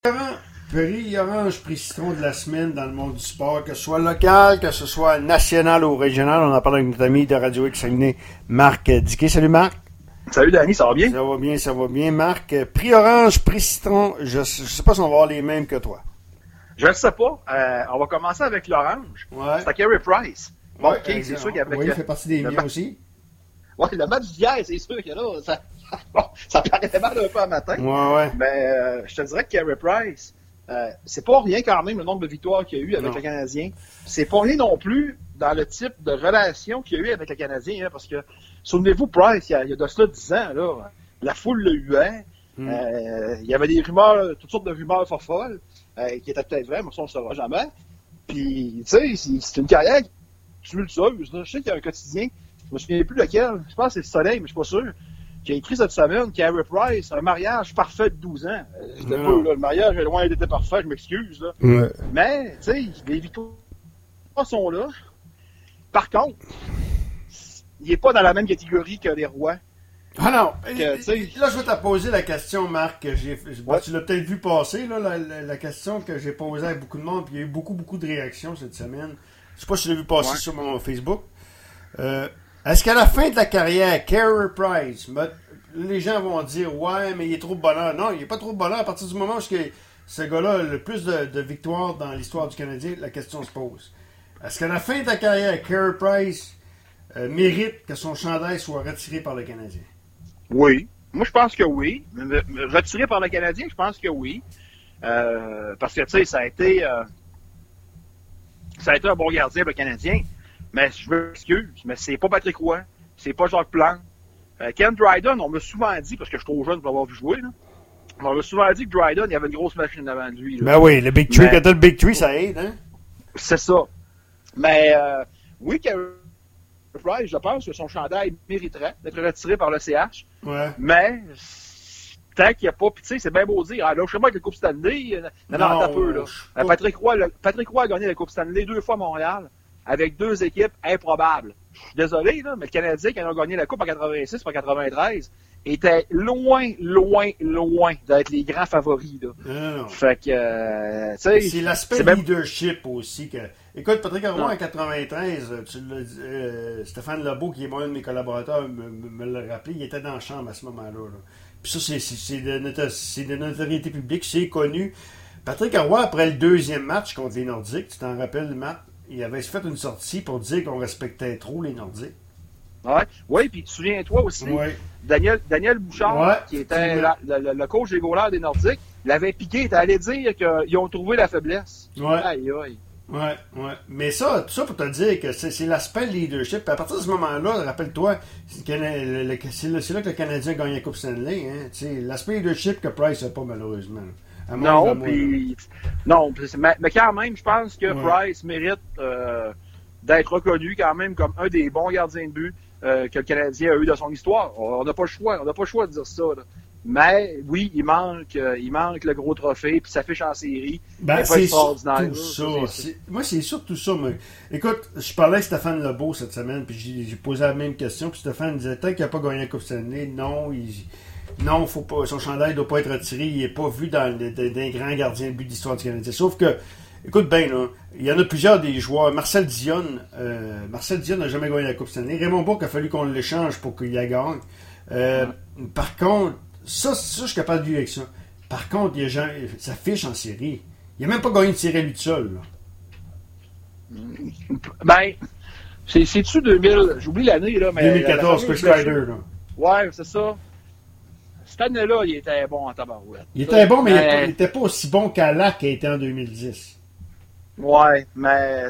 Prix orange, prix citron de la semaine dans le monde du sport, que ce soit local, que ce soit national ou régional. On en parle avec notre ami de Radio X Saguenay, Marc Diquet. Salut Marc. Salut Danny, ça va bien? Ça va bien. Marc, prix orange, prix citron, je sais pas si on va avoir les mêmes que toi. Je ne sais pas. On va commencer avec l'orange. Ouais. C'est à Carey Price. Bon, Ouais, ok, c'est sûr qu'avec... Oui, il fait partie des miens aussi. Ouais, le match d'hier, c'est sûr que là, ça paraît mal un peu à matin. Ouais. Mais je te dirais que Carey Price, c'est pas rien quand même le nombre de victoires qu'il y a eu avec le Canadien. C'est pas rien non plus dans le type de relation qu'il y a eu avec le Canadien. Hein, parce que, souvenez-vous, Price, il y a de cela 10 ans, là, la foule le huait. Il y avait des rumeurs, toutes sortes de rumeurs folles, qui étaient peut-être vraies, mais ça, on ne le saura jamais. Puis, tu sais, c'est une carrière tumultueuse. Là. Je sais qu'il y a un quotidien, je me souviens plus lequel, je pense que c'est Le Soleil, mais je suis pas sûr, qui a écrit cette semaine, Carey Price, un mariage parfait de 12 ans. Le mariage est loin d'être parfait, je m'excuse. Là. Ouais. Mais, tu sais, les victoires sont là. Par contre, il n'est pas dans la même catégorie que les rois. Ah non! Là, je vais te poser la question, Marc, que tu l'as peut-être vu passer, là, la question que j'ai posée à beaucoup de monde, puis il y a eu beaucoup de réactions cette semaine. Je sais pas si tu l'as vu passer sur mon Facebook. Est-ce qu'à la fin de la carrière, Carey Price, les gens vont dire « Ouais, mais il est trop de bonheur. » Non, il n'est pas trop de bonheur. À partir du moment où ce gars-là a le plus de victoires dans l'histoire du Canadien, la question se pose. Est-ce qu'à la fin de la carrière, Carey Price mérite que son chandail soit retiré par le Canadien? Oui. Moi, je pense que oui. Retiré par le Canadien, je pense que oui. Parce que, tu sais, ça a été un bon gardien, le Canadien. Mais je m'excuse, mais c'est pas Patrick Roy, c'est pas Jacques Plante. Ken Dryden, on m'a souvent dit, parce que je suis trop jeune pour l'avoir vu jouer, là, on m'a souvent dit que Dryden, il y avait une grosse machine devant lui. Là. Ben oui, le Big Tree, quand t'as le Big Tree, ça aide, hein? C'est ça. Mais oui, Carey Price, je pense que son chandail mériterait d'être retiré par le CH. Ouais. Mais tant qu'il n'y a pas, puis tu sais, c'est bien beau dire, là, je sais pas avec la Coupe Stanley. Non, t'as peu, là. Patrick Roy a gagné la Coupe Stanley 2 fois à Montréal, avec 2 équipes improbables. Je suis désolé, là, mais le Canadien, quand ils ont gagné la Coupe en 86 et en 93, était loin d'être les grands favoris. Là. Non. Fait que, tu sais... C'est l'aspect leadership aussi. Écoute, Patrick Roy en 93, Stéphane Lebeau, qui est un de mes collaborateurs, me l'a rappelé, il était dans la chambre à ce moment-là. Là. Puis ça, c'est de notoriété publique, c'est connu. Patrick Roy, après le 2e match contre les Nordiques, tu t'en rappelles, Matt, il avait fait une sortie pour dire qu'on respectait trop les Nordiques. Oui, puis tu souviens-toi aussi, Daniel Bouchard, qui était le coach des goalers des Nordiques, l'avait piqué, il était allé dire qu'ils ont trouvé la faiblesse. Aïe. Ouais. Mais ça pour te dire que c'est l'aspect leadership. Puis à partir de ce moment-là, rappelle-toi, c'est là que le Canadien gagne la Coupe Stanley. Hein, l'aspect leadership que Price n'a pas, malheureusement. Mais quand même, je pense que Price mérite d'être reconnu quand même comme un des bons gardiens de but que le Canadien a eu dans son histoire. On n'a pas le choix de dire ça. Là. Mais oui, il manque le gros trophée, puis ça fiche en série. C'est extraordinaire. Moi, c'est surtout ça. Mais... Écoute, je parlais avec Stéphane Lebeau cette semaine, puis j'ai posé la même question, puis Stéphane disait, tant qu'il n'a pas gagné la Coupe Stanley, non, faut pas, son chandail ne doit pas être retiré, il n'est pas vu dans des grands gardiens de but d'histoire du Canadien. Sauf que, écoute bien, là, il y en a plusieurs des joueurs. Marcel Dion n'a jamais gagné la Coupe Stanley. Raymond Bourque a fallu qu'on l'échange pour qu'il la gagne. Par contre, ça, je suis capable de vivre avec ça. Par contre, ça fiche en série. Il n'a même pas gagné une série à lui tout seul. Là. Ben, c'est-tu 2000, j'oublie l'année, là, mais... 2014, Chris Kreider, là. Ouais, c'est ça. Cette année-là, il était bon en tabarouette. Il était bon, mais il n'était pas aussi bon qu'à Lac qui a été en 2010. Ouais, mais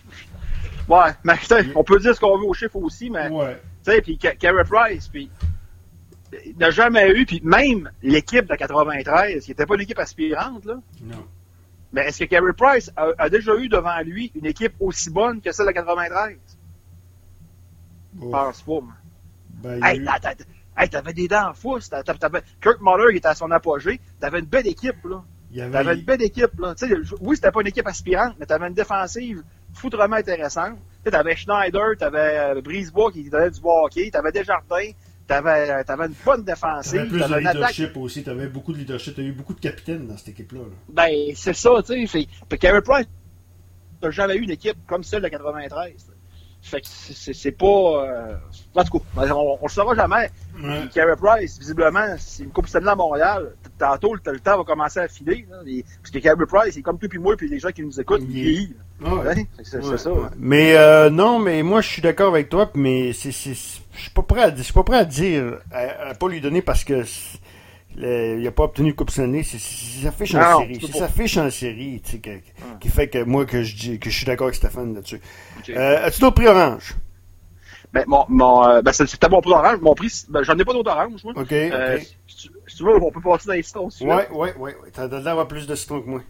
on peut dire ce qu'on veut aux chiffres aussi, mais... Ouais. Tu sais, puis Carey Price, puis... Il n'a jamais eu, puis même l'équipe de 93, qui n'était pas une équipe aspirante, là. Non. Mais est-ce que Carey Price a déjà eu devant lui une équipe aussi bonne que celle de 93? Je pense pas, moi. T'avais des dents en fousse. Kirk Muller, il était à son apogée. T'avais une belle équipe, là. T'avais une belle équipe, là. T'sais, oui, c'était pas une équipe aspirante, mais t'avais une défensive foutrement intéressante. T'avais Schneider, t'avais Brisebois qui donnait du bon hockey, t'avais Desjardins, T'avais une bonne T'avais défensive. plus de T'avais une attaque. leadership aussi. T'avais beaucoup de leadership. T'as eu beaucoup de capitaines dans cette équipe-là. Là. Ben, c'est ça, tu sais. Puis Carey Price n'a jamais eu une équipe comme celle de 93. Fait que c'est pas. En tout cas, on le saura jamais. Ouais. Carey Price, visiblement, c'est une Coupe Stanley à Montréal. Tantôt, le temps va commencer à filer. Là, parce que Carey Price, il est comme toi puis moi, puis les gens qui nous écoutent, il vieillit. Ouais. C'est Ouais. ça. Ouais. Mais non, mais moi je suis d'accord avec toi, mais je suis pas prêt à dire à pas lui donner parce que il n'a pas obtenu le Coupe Stanley. C'est sa fiche en série. C'est sa fiche en série, tu sais, qui fait que moi que je suis d'accord avec Stéphane là-dessus. Okay. As-tu d'autres prix orange? Ben c'était mon prix orange. Mon prix, j'en ai pas d'autres orange, moi. OK. Si tu veux, on peut passer dans les citrons. Ouais. T'as l'air d'avoir plus de citrons que moi.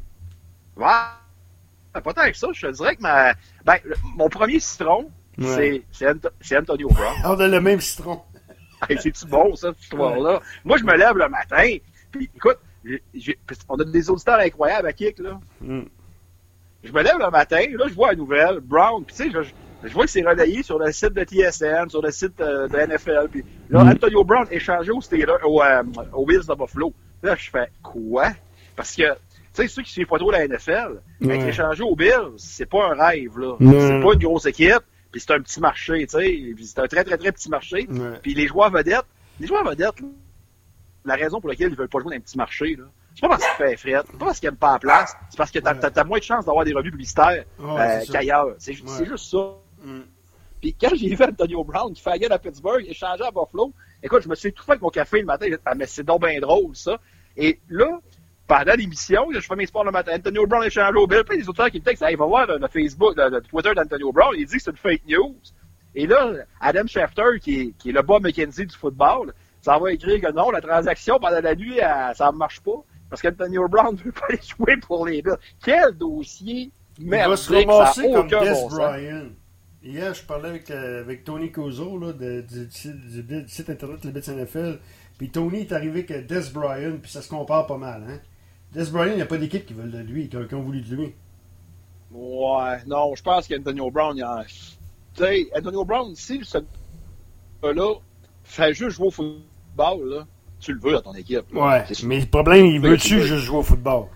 Ouais. Pas tant que ça. Je te dirais que mon premier citron, c'est Antonio Brown. On a le même citron. Hey, c'est-tu bon, ça, cette histoire-là? Moi, je me lève le matin, puis écoute, on a des auditeurs incroyables à Kik, là. Je me lève le matin, là, je vois la nouvelle, Brown, puis tu sais, je vois que c'est relayé sur le site de TSN, sur le site de NFL, puis là, Antonio Brown échangé aux Bills de Buffalo. Là, je fais, quoi? Parce que, tu sais, ceux qui suivent pas trop la NFL, être échangé aux Bills, c'est pas un rêve, là. C'est pas une grosse équipe. Puis c'est un petit marché, tu sais. C'est un très, très, très petit marché. Puis les joueurs vedettes, là, la raison pour laquelle ils veulent pas jouer dans un petit marché, là, c'est pas parce qu'ils fait fret, c'est pas parce qu'ils aiment pas la place, c'est parce que t'as moins de chances d'avoir des revenus publicitaires qu'ailleurs. C'est juste ça. Puis quand j'ai vu Antonio Brown qui fait la gueule à Pittsburgh, échangé à Buffalo, écoute, je me suis étouffé avec mon café le matin. Mais c'est donc bien drôle, ça. Et là, pendant l'émission, je fais mes sports le matin. Antonio Brown échangé au Bill. Puis les auteurs qui me textent, il va voir le Facebook, le Twitter d'Antonio Brown, il dit que c'est une fake news. Et là, Adam Schefter, qui est le Bob McKenzie du football, ça va écrire que non, la transaction pendant la nuit, ça ne marche pas. Parce qu'Antonio Brown ne veut pas aller jouer pour les Bills. Quel dossier merdique, il va se ramasser comme Des Bryant. Hier, je parlais avec Tony Cozo là, du site internet Le Bits NFL. Puis Tony est arrivé avec Des Bryant, puis ça se compare pas mal. Hein? Des Bryant, il n'y a pas d'équipe qui veut de lui, qui ont voulu de lui. Ouais, non, je pense qu'Antonio Brown, tu sais, Antonio Brown, si ce gars-là fait juste jouer au football, là, tu le veux dans ton équipe. Là. Ouais, mais le problème, il veut-tu juste jouer au football?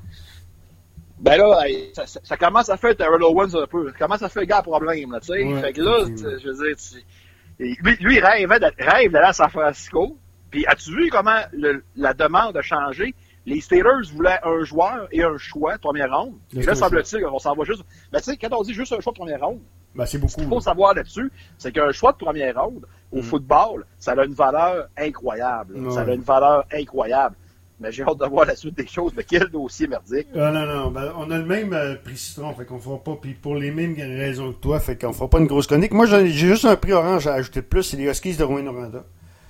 Ben là, ça commence à faire Terrell Owens un peu. Ça commence à faire gars problème, là, tu sais. Fait que là, je veux dire, lui, il rêve d'aller à San Francisco. Puis, as-tu vu comment la demande a changé? Les Steelers voulaient un joueur et un choix de première ronde. Et là, semble-t-il qu'on s'en va juste... Ben, tu sais, quand on dit juste un choix de première ronde, c'est beaucoup. Ce qu'il faut savoir là-dessus, c'est qu'un choix de première ronde, au football, ça a une valeur incroyable. Ça a une valeur incroyable. Mais j'ai hâte de voir la suite des choses. Mais quel dossier merdique. Non. Ben, on a le même prix citron. Fait qu'on fera pas... Puis pour les mêmes raisons que toi, fait qu'on fera pas une grosse chronique. Moi, j'ai juste un prix orange à ajouter de plus. C'est les Huskies de Rouyn-Noranda.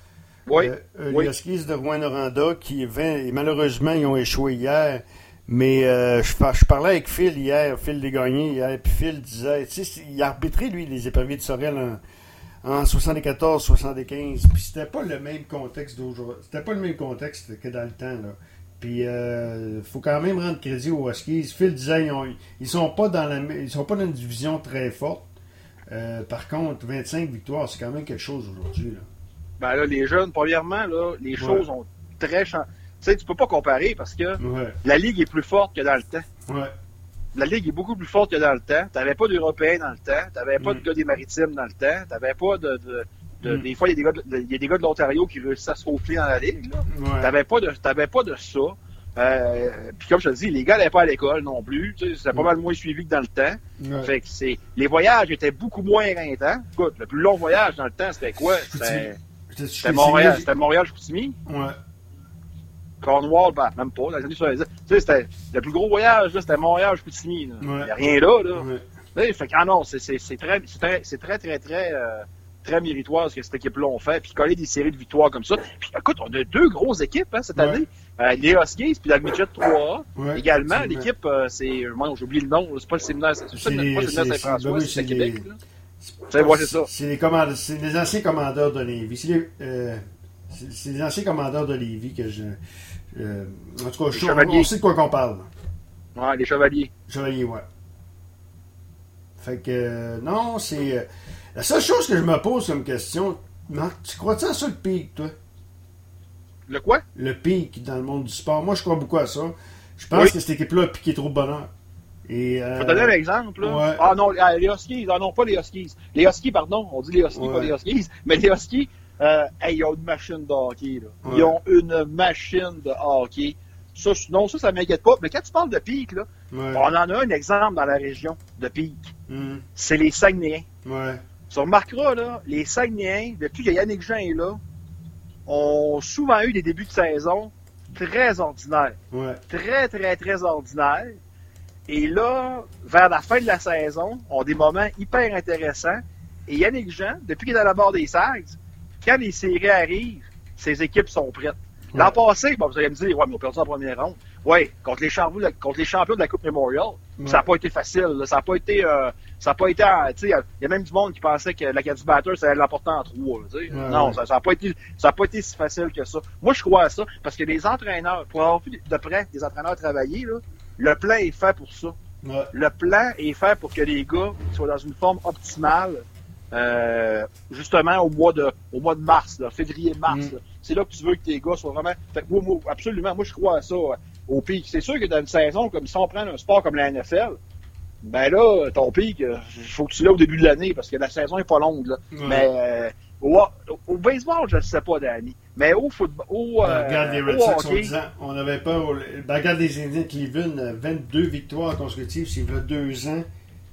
Les Huskies de Rouyn-Noranda qui et malheureusement ils ont échoué hier, mais je parlais avec Phil hier, Phil Desgagnés hier, puis Phil disait, tu sais, il a arbitré lui les éperviers de Sorel en 74-75, puis c'était pas le même contexte d'aujourd'hui, c'était pas le même contexte que dans le temps là. Puis faut quand même rendre crédit aux Huskies. Phil disait ils sont pas dans une division très forte. Par contre, 25 victoires, c'est quand même quelque chose aujourd'hui là. Ben là, les jeunes, premièrement, là, les choses ont très changé. Tu sais, tu peux pas comparer parce que la Ligue est plus forte que dans le temps. Ouais. La Ligue est beaucoup plus forte que dans le temps. T'avais pas d'Européens dans le temps. T'avais pas de gars des Maritimes dans le temps. T'avais pas des fois, il y a des gars de l'Ontario qui réussissent à se faufiler dans la Ligue, là. Ouais. T'avais pas de ça. Puis comme je te dis, les gars n'allaient pas à l'école non plus. Tu sais, c'était pas mal moins suivi que dans le temps. Ouais. Fait que les voyages étaient beaucoup moins éreintants. Écoute, le plus long voyage dans le temps, c'était quoi? C'était Montréal-Chicoutimi. Ouais. Cornwall, même pas. Dans les années 70. Tu sais, c'était le plus gros voyage, là, c'était Montréal-Chicoutimi. Il n'y a rien là. Ouais. Fait que, non, c'est très méritoire ce que cette équipe-là ont fait. Puis coller des séries de victoires comme ça. Puis écoute, on a deux grosses équipes cette année. Les Huskies puis la Midget 3A. Également, l'équipe, j'ai oublié le nom. C'est pas le séminaire. C'est pas le séminaire Saint-François, c'est Québec. C'est ça. C'est les anciens commandeurs de Lévis. C'est les anciens commandeurs de Lévis que je... en tout cas, on sait de quoi qu'on parle. Ouais, les Chevaliers. Chevaliers, ouais. Fait que, non, c'est... la seule chose que je me pose comme question, Marc, tu crois-tu à ça, le pic, toi? Le quoi? Le pic dans le monde du sport. Moi, je crois beaucoup à ça. Je pense que cette équipe-là a piqué trop de bonheur. Et, je vais donner un exemple. Là. Ouais. Ah non, les Huskies. Ah non, pas les Huskies. Les Huskies, pardon. On dit les Huskies, pas les Huskies. Mais les Huskies, ils ont une machine de hockey. Là. Ouais. Ils ont une machine de hockey. Ça m'inquiète pas. Mais quand tu parles de pic, là, on en a un exemple dans la région de pic. C'est les Saguenayens. Ouais. Tu remarqueras, là, les Saguenayens, depuis que Yannick Jean est là, ont souvent eu des débuts de saison très ordinaires. Ouais. Très, très, très ordinaires. Et là, vers la fin de la saison, ont des moments hyper intéressants. Et Yannick Jean, depuis qu'il est à la barre des Sags, quand les séries arrivent, ses équipes sont prêtes. Ouais. L'an passé, vous allez me dire, ouais, mais on a perdu en première ronde. Ouais, contre les champions de la Coupe Memorial, ça n'a pas été facile. Là. Ça n'a pas été, tu sais, il y a même du monde qui pensait que l'Acadie Batters, ça allait l'emporter en 3. Non, ça n'a pas été si facile que ça. Moi, je crois à ça, parce que les entraîneurs, pour avoir vu de près des entraîneurs travailler, là, le plan est fait pour ça. Ouais. Le plan est fait pour que les gars soient dans une forme optimale, justement au mois de mars, février-mars. C'est là que tu veux que tes gars soient vraiment. Fait que moi, absolument, moi je crois à ça au pic. C'est sûr que dans une saison, comme si on prend un sport comme la NFL, ben là, ton pic, il faut que tu l'aies au début de l'année parce que la saison est pas longue. Là. Ouais. Mais au baseball, je ne sais pas, Danny. Mais au football. Regarde les Red Sox en disant, on n'avait pas. Regarde les Indiens de Cleveland, 22 victoires consécutives, c'est il y a 2 ans.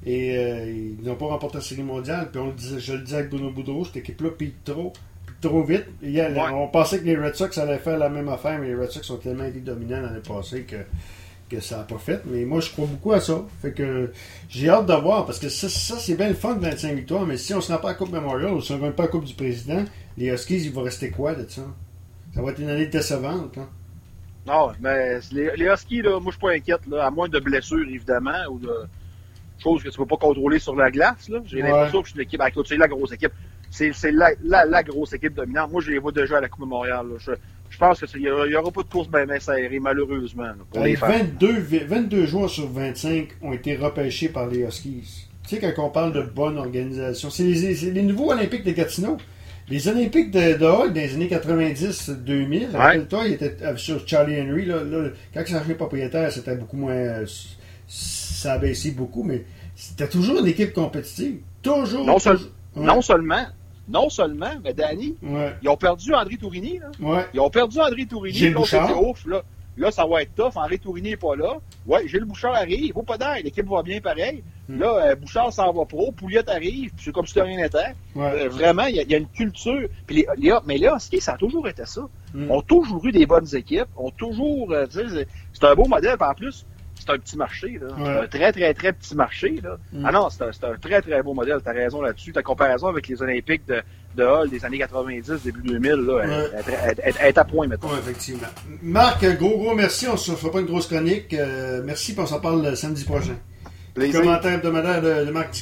Et ils n'ont pas remporté la Série mondiale. Puis je le disais avec Bruno Boudreau, cette équipe-là pique trop vite. On pensait que les Red Sox allaient faire la même affaire, mais les Red Sox ont tellement été dominants l'année passée que ça n'a pas fait. Mais moi, je crois beaucoup à ça. Fait que j'ai hâte de voir, parce que ça c'est bien le fun de 25 victoires, mais si on ne se rend pas à la Coupe Memorial ou si on ne gagne pas la Coupe du Président, les Huskies, il va rester quoi de ça? Ça va être une année décevante. Hein? Non, mais les Huskies, là, moi, je suis pas inquiète, là, à moins de blessures, évidemment, ou de choses que tu ne peux pas contrôler sur la glace. Là. J'ai l'impression que c'est une équipe, c'est la grosse équipe. C'est la grosse équipe dominante. Moi, je les vois déjà à la Coupe Memorial. Là. Je pense qu'il n'y aura pas de course bien serrée, malheureusement, là, pour les fans. 22 joueurs sur 25 ont été repêchés par les Huskies. Tu sais, quand on parle de bonne organisation, c'est les nouveaux Olympiques de Gatineau. Les Olympiques de Hall des années 90-2000, rappelle-toi, ils étaient sur Charlie Henry. Là, quand ils sont changé propriétaire, c'était beaucoup moins. Ça a baissé beaucoup, mais c'était toujours une équipe compétitive. Toujours. Non seulement, mais Danny, ils ont perdu André Tourigny. Là. Ouais. Ils ont perdu André Tourigny. Gilles Bouchard. Ouf, là, ça va être tough. André Tourigny n'est pas là. Ouais, Gilles Bouchard arrive. Il vaut pas d'air. L'équipe va bien pareil. Là, Bouchard s'en va pro. Pouliot arrive. C'est comme si de rien n'était. Ouais. Vraiment, il y a une culture. Puis mais là, ça a toujours été ça. Ont toujours eu des bonnes équipes. Ont toujours. C'est un beau modèle. En plus, c'est un petit marché. Là. C'est un très, très, très petit marché. Là. Ah non, c'est un très, très beau modèle. Tu as raison là-dessus. Ta comparaison avec les Olympiques de Hall des années 90, début 2000, là, elle est à point maintenant. Oui, effectivement. Marc, gros merci. On ne se fera pas une grosse chronique. Merci, puis on s'en parle samedi prochain. Plaisir. Commentaire hebdomadaire de Marc